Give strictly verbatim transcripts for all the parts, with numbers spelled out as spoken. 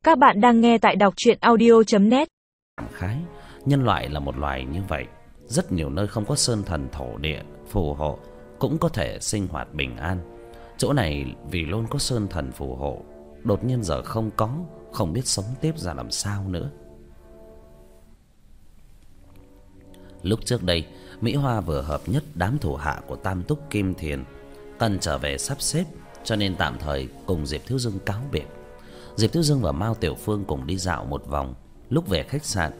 Các bạn đang nghe tại đọc truyện audio chấm net. Cảm khái, nhân loại là một loài như vậy. Rất nhiều nơi không có sơn thần thổ địa phù hộ cũng có thể sinh hoạt bình an. Chỗ này vì luôn có sơn thần phù hộ, đột nhiên giờ không có, không biết sống tiếp ra làm sao nữa. Lúc trước đây, Mỹ Hoa vừa hợp nhất đám thủ hạ của Tam Túc Kim Thiền, cần trở về sắp xếp, cho nên tạm thời cùng Diệp Thiếu Dương cáo biệt. Diệp Thiếu Dương và Mao Tiểu Phương cùng đi dạo một vòng. Lúc về khách sạn,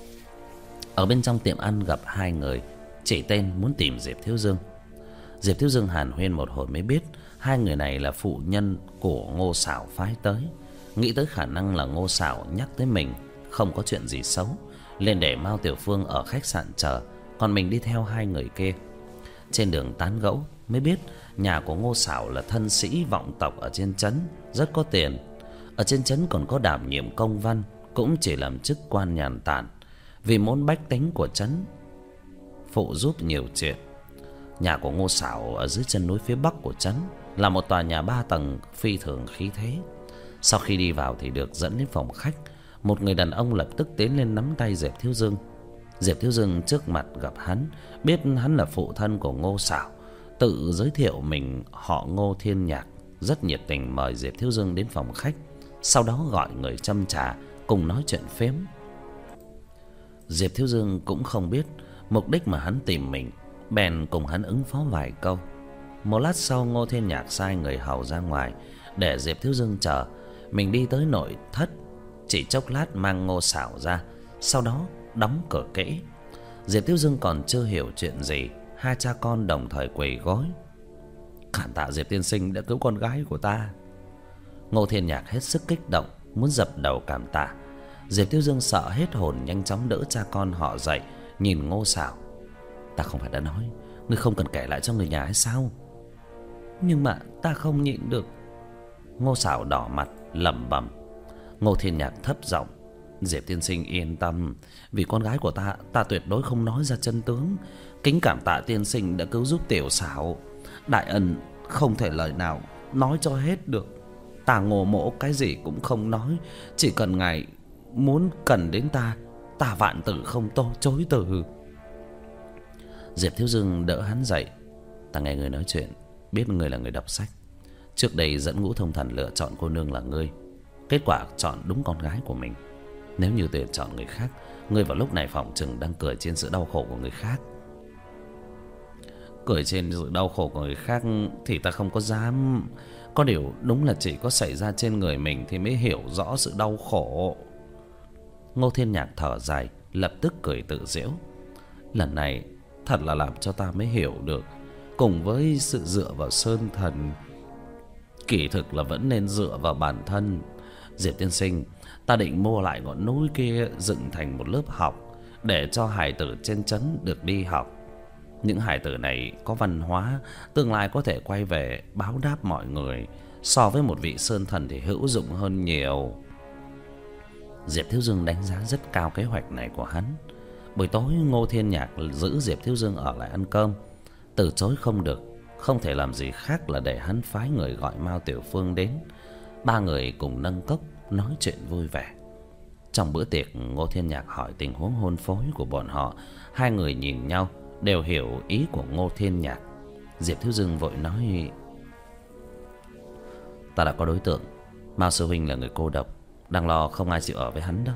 ở bên trong tiệm ăn gặp hai người chỉ tên muốn tìm Diệp Thiếu Dương. Diệp Thiếu Dương hàn huyên một hồi mới biết hai người này là phụ nhân của Ngô Sảo phái tới. Nghĩ tới khả năng là Ngô Sảo nhắc tới mình không có chuyện gì xấu, liền để Mao Tiểu Phương ở khách sạn chờ, còn mình đi theo hai người kia. Trên đường tán gẫu mới biết nhà của Ngô Sảo là thân sĩ vọng tộc ở trên trấn, rất có tiền. Ở trên trấn còn có đảm nhiệm công văn, cũng chỉ làm chức quan nhàn tản, vì muốn bách tính của trấn phụ giúp nhiều chuyện. Nhà của Ngô Sảo ở dưới chân núi phía bắc của trấn là một tòa nhà ba tầng phi thường khí thế. Sau khi đi vào thì được dẫn đến phòng khách. Một người đàn ông lập tức tiến lên nắm tay Diệp Thiếu Dương. Diệp Thiếu Dương trước mặt gặp hắn, biết hắn là phụ thân của Ngô Sảo, tự giới thiệu mình họ Ngô Thiên Nhạc, rất nhiệt tình mời Diệp Thiếu Dương đến phòng khách. Sau đó gọi người châm trà cùng nói chuyện phếm. Diệp Thiếu Dương cũng không biết mục đích mà hắn tìm mình, bèn cùng hắn ứng phó vài câu. Một lát sau, Ngô Thiên Nhạc sai người hầu ra ngoài để Diệp Thiếu Dương chờ. Mình đi tới nội thất, chỉ chốc lát mang Ngô Sảo ra, sau đó đóng cửa kỹ. Diệp Thiếu Dương còn chưa hiểu chuyện gì, hai cha con đồng thời quỳ gối. Cảm tạ Diệp tiên sinh đã cứu con gái của ta. Ngô Thiên Nhạc hết sức kích động, muốn dập đầu cảm tạ. Diệp Thiếu Dương sợ hết hồn, nhanh chóng đỡ cha con họ dậy, nhìn Ngô Sảo. Ta không phải đã nói ngươi không cần kể lại cho người nhà hay sao? Nhưng mà ta không nhịn được. Ngô Sảo đỏ mặt lẩm bẩm. Ngô Thiên Nhạc thấp giọng. Diệp tiên sinh yên tâm, vì con gái của ta, ta tuyệt đối không nói ra chân tướng. Kính cảm tạ tiên sinh đã cứu giúp tiểu Sảo. Đại ân không thể lời nào nói cho hết được. Ta Ngô mỗ cái gì cũng không nói, chỉ cần ngài muốn cần đến ta, ta vạn tử không tô chối từ. Diệp Thiếu Dương đỡ hắn dậy. Ta nghe người nói chuyện, biết người là người đọc sách. Trước đây dẫn Ngũ Thông Thần lựa chọn cô nương là ngươi, kết quả chọn đúng con gái của mình. Nếu như tuyển chọn người khác, ngươi vào lúc này phỏng chừng đang cười trên sự đau khổ của người khác. Cười trên sự đau khổ của người khác thì ta không có dám. Có điều đúng là chỉ có xảy ra trên người mình thì mới hiểu rõ sự đau khổ. Ngô Thiên Nhạc thở dài, lập tức cười tự giễu. Lần này thật là làm cho ta mới hiểu được, cùng với sự dựa vào sơn thần, kỳ thực là vẫn nên dựa vào bản thân. Diệp tiên sinh, ta định mua lại ngọn núi kia dựng thành một lớp học, để cho hải tử trên trấn được đi học. Những hải tử này có văn hóa, tương lai có thể quay về báo đáp mọi người. So với một vị sơn thần thì hữu dụng hơn nhiều. Diệp Thiếu Dương đánh giá rất cao kế hoạch này của hắn. Buổi tối, Ngô Thiên Nhạc giữ Diệp Thiếu Dương ở lại ăn cơm. Từ chối không được, không thể làm gì khác là để hắn phái người gọi Mao Tiểu Phương đến. Ba người cùng nâng cốc nói chuyện vui vẻ. Trong bữa tiệc, Ngô Thiên Nhạc hỏi tình huống hôn phối của bọn họ. Hai người nhìn nhau đều hiểu ý của Ngô Thiên Nhạc. Diệp Thiếu Dương vội nói. Ta đã có đối tượng. Mao sư huynh là người cô độc, đang lo không ai chịu ở với hắn đâu.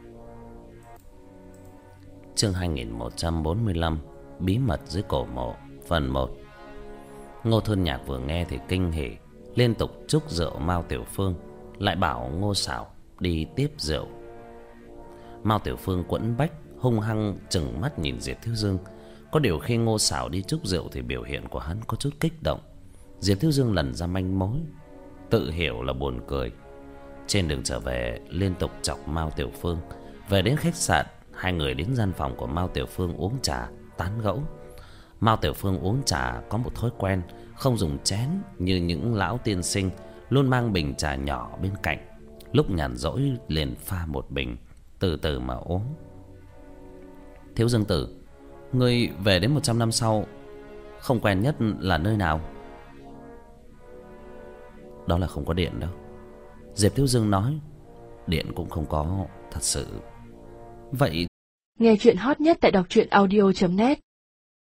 Chương hai nghìn một trăm bốn mươi lăm. Bí mật dưới cổ mộ, phần một. Ngô Thiên Nhạc vừa nghe thì kinh hỉ, liên tục chúc rượu Mao Tiểu Phương, lại bảo Ngô Sảo đi tiếp rượu. Mao Tiểu Phương quẫn bách, hung hăng trừng mắt nhìn Diệp Thiếu Dương. Có điều khi Ngô Sảo đi chúc rượu thì biểu hiện của hắn có chút kích động. Diệp Thiếu Dương lần ra manh mối, tự hiểu là buồn cười. Trên đường trở về liên tục chọc Mao Tiểu Phương. Về đến khách sạn, hai người đến gian phòng của Mao Tiểu Phương uống trà tán gẫu. Mao Tiểu Phương uống trà có một thói quen, không dùng chén như những lão tiên sinh, luôn mang bình trà nhỏ bên cạnh. Lúc nhàn rỗi liền pha một bình, từ từ mà uống. Thiếu Dương tử, ngươi về đến một trăm năm sau, không quen nhất là nơi nào? Đó là không có điện đâu. Diệp Thiếu Dương nói. điện cũng không có thật sự. Vậy nghe chuyện hot nhất tại đọc truyện audio chấm net.